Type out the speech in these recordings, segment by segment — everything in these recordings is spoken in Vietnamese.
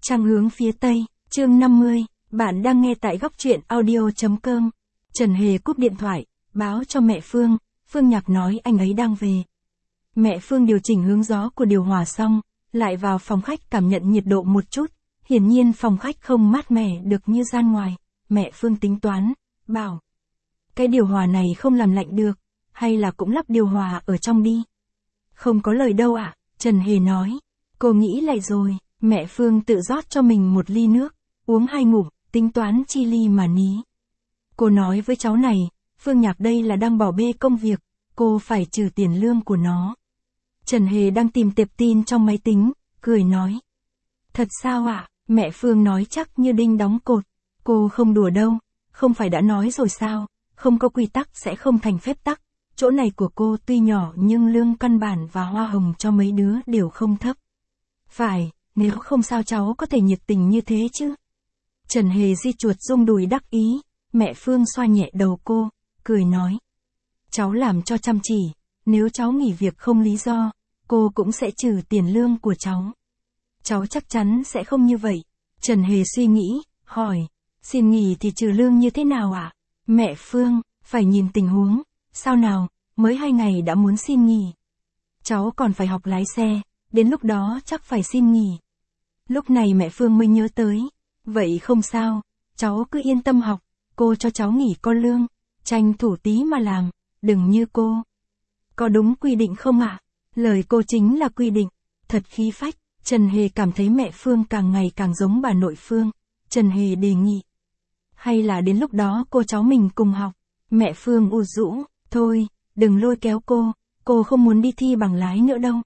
Trăng hướng phía Tây, chương 50, bạn đang nghe tại góc truyện audio.com. Trần Hề cúp điện thoại, báo cho mẹ Phương, Phương Nhạc nói anh ấy đang về. Mẹ Phương điều chỉnh hướng gió của điều hòa xong, lại vào phòng khách cảm nhận nhiệt độ một chút, hiển nhiên phòng khách không mát mẻ được như gian ngoài, mẹ Phương tính toán, bảo. Cái điều hòa này không làm lạnh được, hay là cũng lắp điều hòa ở trong đi. Không có lời đâu ạ, Trần Hề nói. Cô nghĩ lại rồi, mẹ Phương tự rót cho mình một ly nước, uống 2 ngụm, tính toán chi ly mà ní. Cô nói với cháu này, Phương Nhạc đây là đang bỏ bê công việc, cô phải trừ tiền lương của nó. Trần Hề đang tìm tệp tin trong máy tính, cười nói. Thật sao ạ? Mẹ Phương nói chắc như đinh đóng cột. Cô không đùa đâu, không phải đã nói rồi sao, không có quy tắc sẽ không thành phép tắc. Chỗ này của cô tuy nhỏ nhưng lương căn bản và hoa hồng cho mấy đứa đều không thấp. Phải, nếu không sao cháu có thể nhiệt tình như thế chứ. Trần Hề di chuột rung đùi đắc ý, mẹ Phương xoa nhẹ đầu cô, cười nói. Cháu làm cho chăm chỉ, nếu cháu nghỉ việc không lý do, cô cũng sẽ trừ tiền lương của cháu. Cháu chắc chắn sẽ không như vậy. Trần Hề suy nghĩ, hỏi, xin nghỉ thì trừ lương như thế nào ạ? Mẹ Phương, phải nhìn tình huống, sao nào, mới 2 ngày đã muốn xin nghỉ. Cháu còn phải học lái xe, đến lúc đó chắc phải xin nghỉ. Lúc này mẹ Phương mới nhớ tới, vậy không sao, cháu cứ yên tâm học, cô cho cháu nghỉ có lương, tranh thủ tí mà làm, đừng như cô. Có đúng quy định không ạ? Lời cô chính là quy định, thật khí phách. Trần Hề cảm thấy mẹ Phương càng ngày càng giống bà nội Phương. Trần Hề đề nghị. Hay là đến lúc đó cô cháu mình cùng học. Mẹ Phương u rũ, thôi, đừng lôi kéo cô không muốn đi thi bằng lái nữa đâu.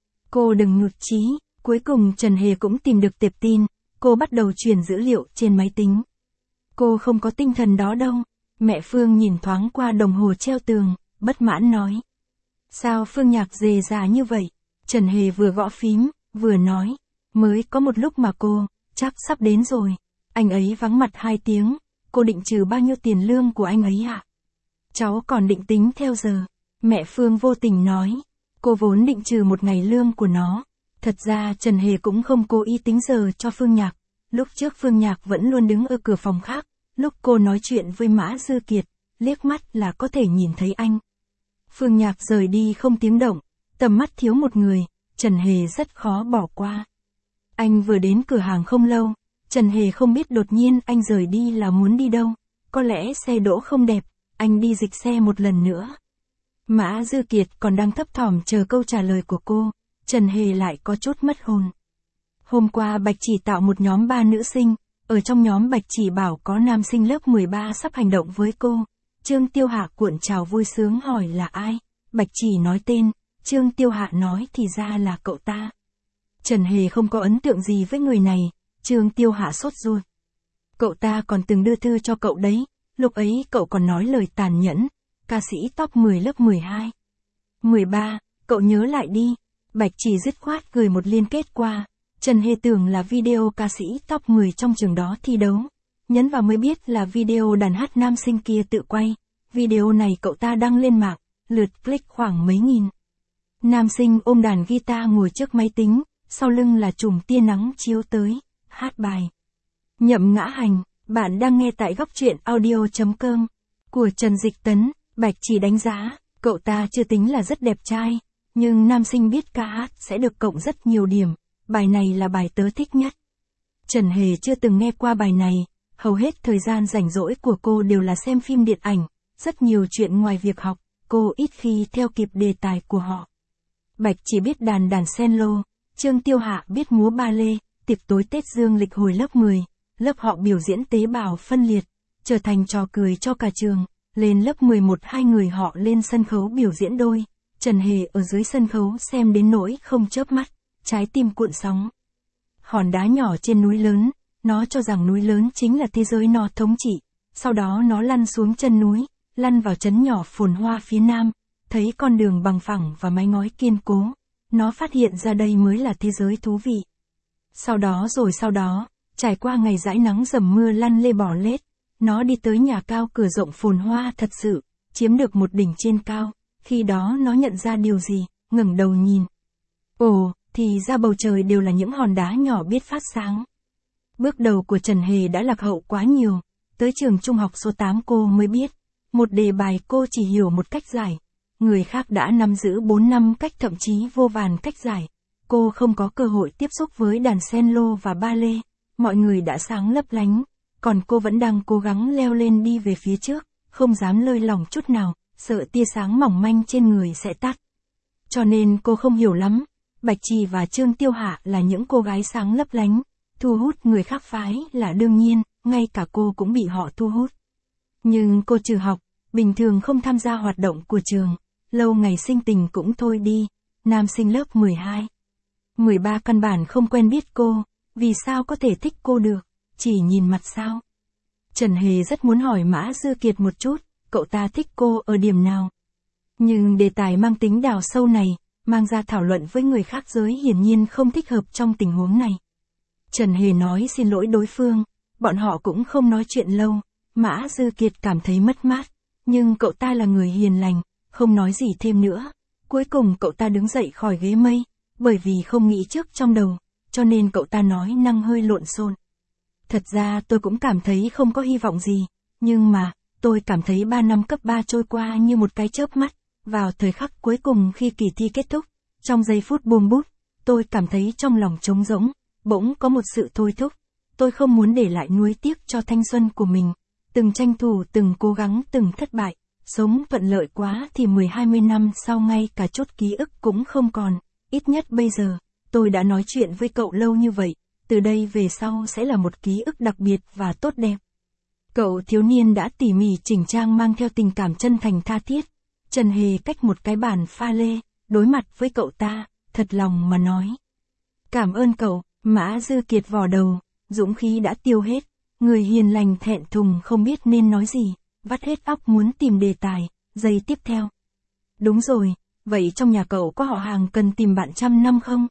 Cô đừng nhụt chí. Cuối cùng Trần Hề cũng tìm được tệp tin, cô bắt đầu truyền dữ liệu trên máy tính. Cô không có tinh thần đó đâu. Mẹ Phương nhìn thoáng qua đồng hồ treo tường, bất mãn nói. Sao Phương Nhạc dề già như vậy? Trần Hề vừa gõ phím, vừa nói, mới có một lúc mà cô, chắc sắp đến rồi. Anh ấy vắng mặt 2 tiếng, cô định trừ bao nhiêu tiền lương của anh ấy ạ? Cháu còn định tính theo giờ. Mẹ Phương vô tình nói, cô vốn định trừ 1 ngày lương của nó. Thật ra Trần Hề cũng không cố ý tính giờ cho Phương Nhạc. Lúc trước Phương Nhạc vẫn luôn đứng ở cửa phòng khác, lúc cô nói chuyện với Mã Dư Kiệt, liếc mắt là có thể nhìn thấy anh. Phương Nhạc rời đi không tiếng động, tầm mắt thiếu một người, Trần Hề rất khó bỏ qua. Anh vừa đến cửa hàng không lâu, Trần Hề không biết đột nhiên anh rời đi là muốn đi đâu, có lẽ xe đỗ không đẹp, anh đi dịch xe một lần nữa. Mã Dư Kiệt còn đang thấp thỏm chờ câu trả lời của cô, Trần Hề lại có chút mất hồn. Hôm qua Bạch Chỉ tạo một nhóm 3 nữ sinh, ở trong nhóm Bạch Chỉ bảo có nam sinh lớp 13 sắp hành động với cô. Trương Tiêu Hạ cuộn trào vui sướng hỏi là ai, Bạch Chỉ nói tên, Trương Tiêu Hạ nói thì ra là cậu ta. Trần Hề không có ấn tượng gì với người này, Trương Tiêu Hạ sốt ruột. Cậu ta còn từng đưa thư cho cậu đấy, lúc ấy cậu còn nói lời tàn nhẫn, ca sĩ top 10 lớp 12. 13, cậu nhớ lại đi. Bạch Chỉ dứt khoát gửi một liên kết qua, Trần Hề tưởng là video ca sĩ top 10 trong trường đó thi đấu. Nhấn vào mới biết là video đàn hát nam sinh kia tự quay, video này cậu ta đăng lên mạng, lượt click khoảng mấy nghìn. Nam sinh ôm đàn guitar ngồi trước máy tính, sau lưng là chùm tia nắng chiếu tới, hát bài. Nhậm Ngã Hành, bạn đang nghe tại góc truyện audio.com, của Trần Dịch Tấn. Bạch Chỉ đánh giá, cậu ta chưa tính là rất đẹp trai, nhưng nam sinh biết ca hát sẽ được cộng rất nhiều điểm, bài này là bài tớ thích nhất. Trần Hề chưa từng nghe qua bài này, hầu hết thời gian rảnh rỗi của cô đều là xem phim điện ảnh, rất nhiều chuyện ngoài việc học, cô ít khi theo kịp đề tài của họ. Bạch Chỉ biết đàn sen lô, Trương Tiêu Hạ biết múa ba lê, tiệc tối Tết Dương lịch hồi lớp 10, lớp họ biểu diễn tế bào phân liệt, trở thành trò cười cho cả trường, lên lớp 11 2 người họ lên sân khấu biểu diễn đôi, Trần Hề ở dưới sân khấu xem đến nỗi không chớp mắt, trái tim cuộn sóng. Hòn đá nhỏ trên núi lớn, nó cho rằng núi lớn chính là thế giới nó thống trị, sau đó nó lăn xuống chân núi, lăn vào trấn nhỏ phồn hoa phía nam, thấy con đường bằng phẳng và mái ngói kiên cố, nó phát hiện ra đây mới là thế giới thú vị. Sau đó, trải qua ngày dãi nắng dầm mưa lăn lê bò lết, nó đi tới nhà cao cửa rộng phồn hoa thật sự, chiếm được một đỉnh trên cao, khi đó nó nhận ra điều gì, ngẩng đầu nhìn. Ồ, thì ra bầu trời đều là những hòn đá nhỏ biết phát sáng. Bước đầu của Trần Hề đã lạc hậu quá nhiều, tới trường trung học số 8 cô mới biết. Một đề bài cô chỉ hiểu một cách giải, người khác đã nắm giữ 4 năm cách, thậm chí vô vàn cách giải. Cô không có cơ hội tiếp xúc với đàn cello và ba lê, mọi người đã sáng lấp lánh, còn cô vẫn đang cố gắng leo lên đi về phía trước, không dám lơi lỏng chút nào, sợ tia sáng mỏng manh trên người sẽ tắt. Cho nên cô không hiểu lắm, Bạch Trì và Trương Tiêu Hạ là những cô gái sáng lấp lánh, thu hút người khác phái là đương nhiên, ngay cả cô cũng bị họ thu hút. Nhưng cô trừ học, bình thường không tham gia hoạt động của trường, lâu ngày sinh tình cũng thôi đi, nam sinh lớp 12. 13 căn bản không quen biết cô, vì sao có thể thích cô được, chỉ nhìn mặt sao. Trần Hề rất muốn hỏi Mã Dư Kiệt một chút, cậu ta thích cô ở điểm nào. Nhưng đề tài mang tính đào sâu này, mang ra thảo luận với người khác giới hiển nhiên không thích hợp trong tình huống này. Trần Hề nói xin lỗi đối phương, bọn họ cũng không nói chuyện lâu, Mã Dư Kiệt cảm thấy mất mát, nhưng cậu ta là người hiền lành, không nói gì thêm nữa. Cuối cùng cậu ta đứng dậy khỏi ghế mây, bởi vì không nghĩ trước trong đầu, cho nên cậu ta nói năng hơi lộn xộn. Thật ra tôi cũng cảm thấy không có hy vọng gì, nhưng mà, tôi cảm thấy 3 năm cấp 3 trôi qua như một cái chớp mắt, vào thời khắc cuối cùng khi kỳ thi kết thúc, trong giây phút buông bút, tôi cảm thấy trong lòng trống rỗng, bỗng có một sự thôi thúc. Tôi không muốn để lại nuối tiếc cho thanh xuân của mình, từng tranh thủ, từng cố gắng, từng thất bại, sống thuận lợi quá thì 10-20 năm sau ngay cả chút ký ức cũng không còn, ít nhất bây giờ, tôi đã nói chuyện với cậu lâu như vậy, từ đây về sau sẽ là một ký ức đặc biệt và tốt đẹp. Cậu thiếu niên đã tỉ mỉ chỉnh trang mang theo tình cảm chân thành tha thiết. Trần Hề cách một cái bàn pha lê, đối mặt với cậu ta, thật lòng mà nói. Cảm ơn cậu. Mã Dư Kiệt vò đầu, dũng khí đã tiêu hết, người hiền lành thẹn thùng không biết nên nói gì, vắt hết óc muốn tìm đề tài, giây tiếp theo. Đúng rồi, vậy trong nhà cậu có họ hàng cần tìm bạn trăm năm không?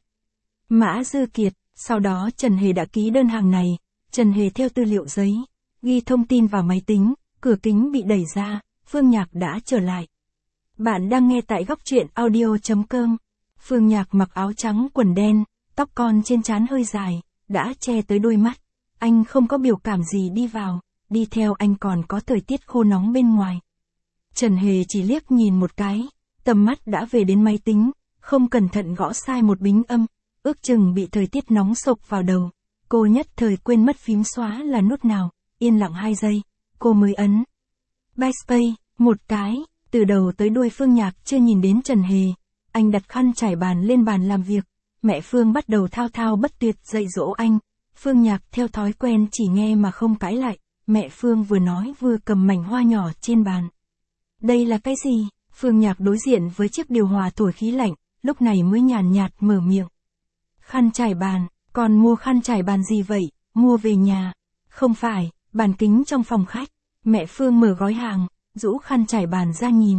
Mã Dư Kiệt, sau đó Trần Hề đã ký đơn hàng này, Trần Hề theo tư liệu giấy, ghi thông tin vào máy tính, cửa kính bị đẩy ra, Phương Nhạc đã trở lại. Bạn đang nghe tại Góc Truyện Audio.com. Phương Nhạc mặc áo trắng quần đen, tóc con trên trán hơi dài, đã che tới đôi mắt. Anh không có biểu cảm gì đi vào, đi theo anh còn có thời tiết khô nóng bên ngoài. Trần Hề chỉ liếc nhìn một cái, tầm mắt đã về đến máy tính, không cẩn thận gõ sai một bính âm, ước chừng bị thời tiết nóng sộc vào đầu. Cô nhất thời quên mất phím xóa là nút nào, yên lặng 2 giây, cô mới ấn Backspace, một cái, từ đầu tới đuôi Phương Nhạc chưa nhìn đến Trần Hề. Anh đặt khăn trải bàn lên bàn làm việc. Mẹ Phương bắt đầu thao thao bất tuyệt dạy dỗ anh. Phương Nhạc theo thói quen chỉ nghe mà không cãi lại. Mẹ Phương vừa nói vừa cầm mảnh hoa nhỏ trên bàn. Đây là cái gì? Phương Nhạc đối diện với chiếc điều hòa thổi khí lạnh, lúc này mới nhàn nhạt mở miệng. Khăn trải bàn, còn mua khăn trải bàn gì vậy? Mua về nhà. Không phải, bàn kính trong phòng khách. Mẹ Phương mở gói hàng, rũ khăn trải bàn ra nhìn.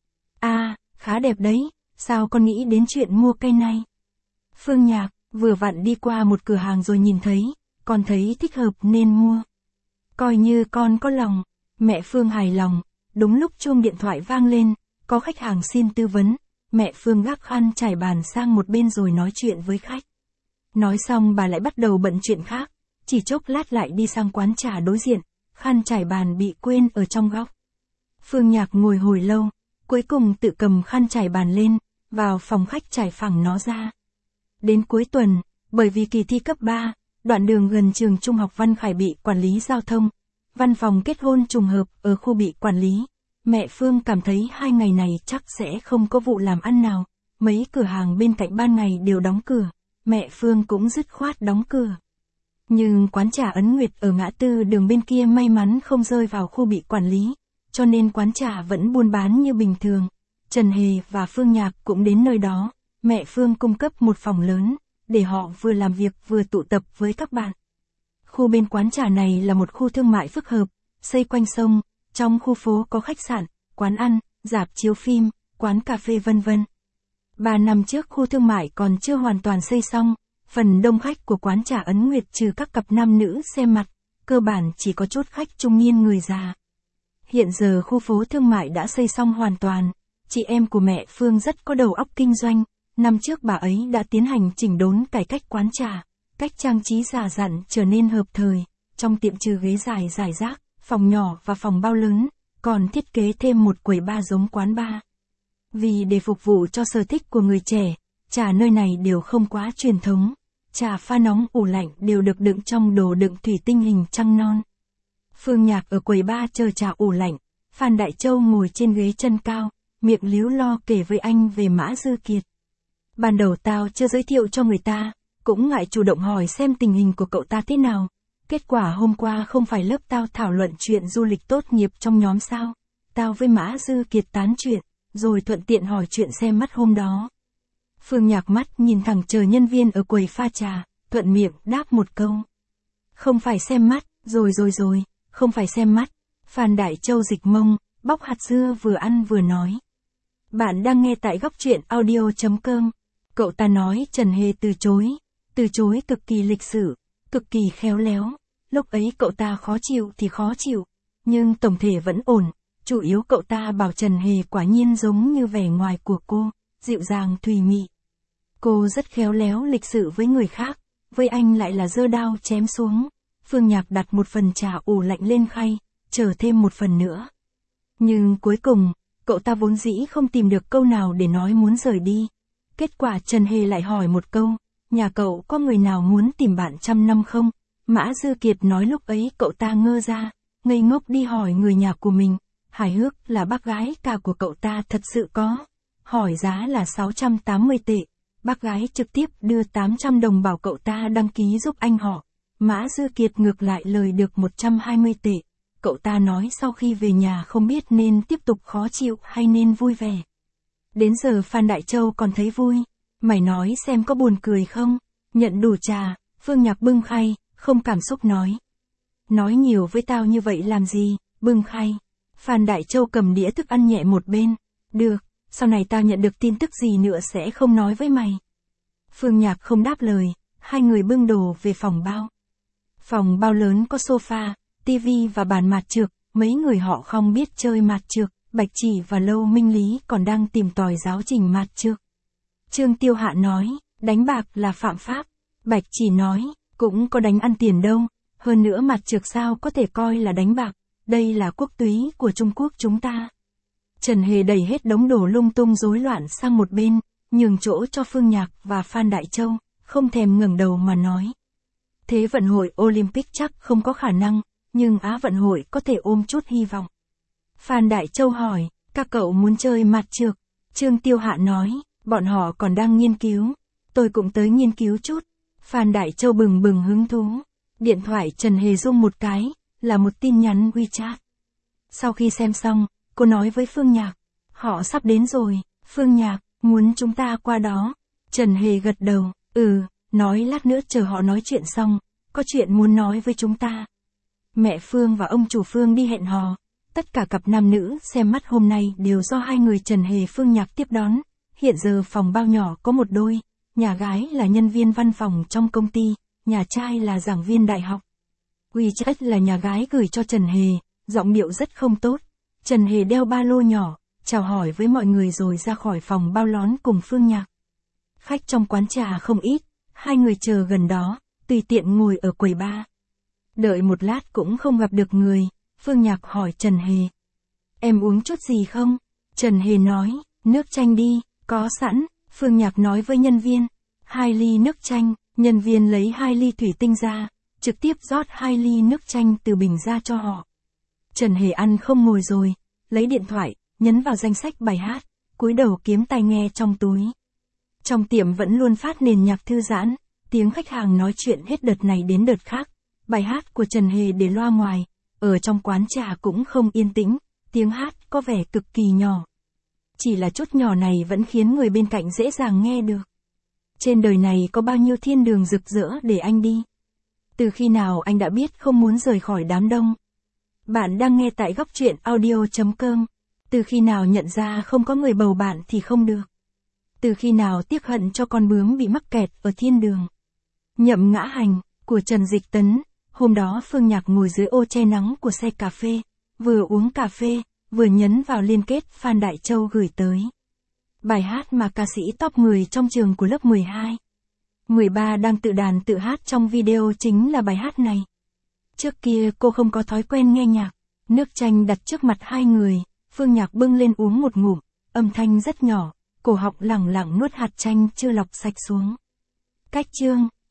À, khá đẹp đấy, sao con nghĩ đến chuyện mua cây này? Phương Nhạc, vừa vặn đi qua một cửa hàng rồi nhìn thấy, con thấy thích hợp nên mua. Coi như con có lòng. Mẹ Phương hài lòng. Đúng lúc chuông điện thoại vang lên, có khách hàng xin tư vấn. Mẹ Phương gác khăn trải bàn sang một bên rồi nói chuyện với khách. Nói xong bà lại bắt đầu bận chuyện khác, chỉ chốc lát lại đi sang quán trà đối diện, khăn trải bàn bị quên ở trong góc. Phương Nhạc ngồi hồi lâu, cuối cùng tự cầm khăn trải bàn lên, vào phòng khách trải phẳng nó ra. Đến cuối tuần, bởi vì kỳ thi cấp 3, đoạn đường gần trường trung học Văn Khải bị quản lý giao thông, văn phòng kết hôn trùng hợp ở khu bị quản lý. Mẹ Phương cảm thấy 2 ngày này chắc sẽ không có vụ làm ăn nào, mấy cửa hàng bên cạnh ban ngày đều đóng cửa, mẹ Phương cũng dứt khoát đóng cửa. Nhưng quán trà Ấn Nguyệt ở ngã tư đường bên kia may mắn không rơi vào khu bị quản lý, cho nên quán trà vẫn buôn bán như bình thường. Trần Hề và Phương Nhạc cũng đến nơi đó, mẹ Phương cung cấp một phòng lớn, để họ vừa làm việc vừa tụ tập với các bạn. Khu bên quán trà này là một khu thương mại phức hợp, xây quanh sông, trong khu phố có khách sạn, quán ăn, rạp chiếu phim, quán cà phê vân vân. 3 năm trước khu thương mại còn chưa hoàn toàn xây xong, phần đông khách của quán trà Ấn Nguyệt trừ các cặp nam nữ xem mặt, cơ bản chỉ có chút khách trung niên người già. Hiện giờ khu phố thương mại đã xây xong hoàn toàn, chị em của mẹ Phương rất có đầu óc kinh doanh, năm trước bà ấy đã tiến hành chỉnh đốn cải cách quán trà, cách trang trí già dặn trở nên hợp thời, trong tiệm trừ ghế dài rải rác, phòng nhỏ và phòng bao lớn, còn thiết kế thêm một quầy bar giống quán bar. Vì để phục vụ cho sở thích của người trẻ, trà nơi này đều không quá truyền thống. Trà pha nóng ủ lạnh đều được đựng trong đồ đựng thủy tinh hình trăng non. Phương Nhạc ở quầy bar chờ trà ủ lạnh, Phan Đại Châu ngồi trên ghế chân cao, miệng líu lo kể với anh về Mã Dư Kiệt. Ban đầu tao chưa giới thiệu cho người ta, cũng ngại chủ động hỏi xem tình hình của cậu ta thế nào. Kết quả hôm qua không phải lớp tao thảo luận chuyện du lịch tốt nghiệp trong nhóm sao. Tao với Mã Dư Kiệt tán chuyện, rồi thuận tiện hỏi chuyện xem mắt hôm đó. Phương Nhạc mắt nhìn thẳng chờ nhân viên ở quầy pha trà, thuận miệng đáp một câu. Không phải xem mắt, rồi, không phải xem mắt. Phan Đại Châu dịch mông, bóc hạt dưa vừa ăn vừa nói. Bạn đang nghe tại góc truyện audio.com. Cậu ta nói Trần Hề từ chối cực kỳ lịch sự, cực kỳ khéo léo. Lúc ấy cậu ta khó chịu thì khó chịu, nhưng tổng thể vẫn ổn. Chủ yếu cậu ta bảo Trần Hề quả nhiên giống như vẻ ngoài của cô, dịu dàng thùy mị. Cô rất khéo léo lịch sự với người khác, với anh lại là giơ đao chém xuống. Phương Nhạc đặt một phần trà ủ lạnh lên khay, chờ thêm một phần nữa. Nhưng cuối cùng, cậu ta vốn dĩ không tìm được câu nào để nói muốn rời đi. Kết quả Trần Hề lại hỏi một câu, nhà cậu có người nào muốn tìm bạn 100 năm không? Mã Dư Kiệt nói lúc ấy cậu ta ngơ ra, ngây ngốc đi hỏi người nhà của mình. Hài hước là bác gái cả của cậu ta thật sự có. Hỏi giá là 680 tệ. Bác gái trực tiếp đưa 800 đồng bảo cậu ta đăng ký giúp anh họ. Mã Dư Kiệt ngược lại lời được 120 tệ. Cậu ta nói sau khi về nhà không biết nên tiếp tục khó chịu hay nên vui vẻ. Đến giờ Phan Đại Châu còn thấy vui. Mày nói xem có buồn cười không? Nhận đủ trà, Phương Nhạc bưng khay, không cảm xúc nói. Nói nhiều với tao như vậy làm gì, bưng khay. Phan Đại Châu cầm đĩa thức ăn nhẹ một bên. Được, sau này tao nhận được tin tức gì nữa sẽ không nói với mày. Phương Nhạc không đáp lời, hai người bưng đồ về phòng bao. Phòng bao lớn có sofa, tivi và bàn mạt trược, mấy người họ không biết chơi mạt trược, Bạch Chỉ và Lâu Minh Lý còn đang tìm tòi giáo trình mạt trược. Trương Tiêu Hạ nói, đánh bạc là phạm pháp. Bạch Chỉ nói, cũng có đánh ăn tiền đâu, hơn nữa mạt trược sao có thể coi là đánh bạc, đây là quốc túy của Trung Quốc chúng ta. Trần Hề đẩy hết đống đồ lung tung rối loạn sang một bên, nhường chỗ cho Phương Nhạc và Phan Đại Châu, không thèm ngẩng đầu mà nói. Thế vận hội Olympic chắc không có khả năng, nhưng Á vận hội có thể ôm chút hy vọng. Phan Đại Châu hỏi, các cậu muốn chơi mạt trược? Trương Tiêu Hạ nói, bọn họ còn đang nghiên cứu. Tôi cũng tới nghiên cứu chút. Phan Đại Châu bừng bừng hứng thú. Điện thoại Trần Hề rung một cái, là một tin nhắn WeChat. Sau khi xem xong, cô nói với Phương Nhạc, họ sắp đến rồi. Phương Nhạc, muốn chúng ta qua đó. Trần Hề gật đầu, nói lát nữa chờ họ nói chuyện xong, có chuyện muốn nói với chúng ta. Mẹ Phương và ông chủ Phương đi hẹn hò. Tất cả cặp nam nữ xem mắt hôm nay đều do hai người Trần Hề Phương Nhạc tiếp đón. Hiện giờ phòng bao nhỏ có một đôi, nhà gái là nhân viên văn phòng trong công ty, nhà trai là giảng viên đại học. WeChat là nhà gái gửi cho Trần Hề, giọng điệu rất không tốt. Trần Hề đeo ba lô nhỏ, chào hỏi với mọi người rồi ra khỏi phòng bao lón cùng Phương Nhạc. Khách trong quán trà không ít, hai người chờ gần đó, tùy tiện ngồi ở quầy bar. Đợi một lát cũng không gặp được người, Phương Nhạc hỏi Trần Hề. Em uống chút gì không? Trần Hề nói, nước chanh đi, có sẵn. Phương Nhạc nói với nhân viên, 2 ly nước chanh, nhân viên lấy 2 ly thủy tinh ra, trực tiếp rót 2 ly nước chanh từ bình ra cho họ. Trần Hề ăn không ngồi rồi, lấy điện thoại, nhấn vào danh sách bài hát, cúi đầu kiếm tai nghe trong túi. Trong tiệm vẫn luôn phát nền nhạc thư giãn, tiếng khách hàng nói chuyện hết đợt này đến đợt khác. Bài hát của Trần Hề để loa ngoài, ở trong quán trà cũng không yên tĩnh, tiếng hát có vẻ cực kỳ nhỏ. Chỉ là chút nhỏ này vẫn khiến người bên cạnh dễ dàng nghe được. Trên đời này có bao nhiêu thiên đường rực rỡ để anh đi. Từ khi nào anh đã biết không muốn rời khỏi đám đông? Bạn đang nghe tại góc truyện audio.com. Từ khi nào nhận ra không có người bầu bạn thì không được? Từ khi nào tiếc hận cho con bướm bị mắc kẹt ở thiên đường? Nhậm Ngã Hành, của Trần Dịch Tấn. Hôm đó Phương Nhạc ngồi dưới ô che nắng của xe cà phê, vừa uống cà phê, vừa nhấn vào liên kết Phan Đại Châu gửi tới. Bài hát mà ca sĩ top 10 trong trường của lớp 12. Người ba đang tự đàn tự hát trong video chính là bài hát này. Trước kia cô không có thói quen nghe nhạc. Nước chanh đặt trước mặt hai người, Phương Nhạc bưng lên uống một ngụm, âm thanh rất nhỏ, cổ họng lẳng lặng nuốt hạt chanh chưa lọc sạch xuống. Cách chương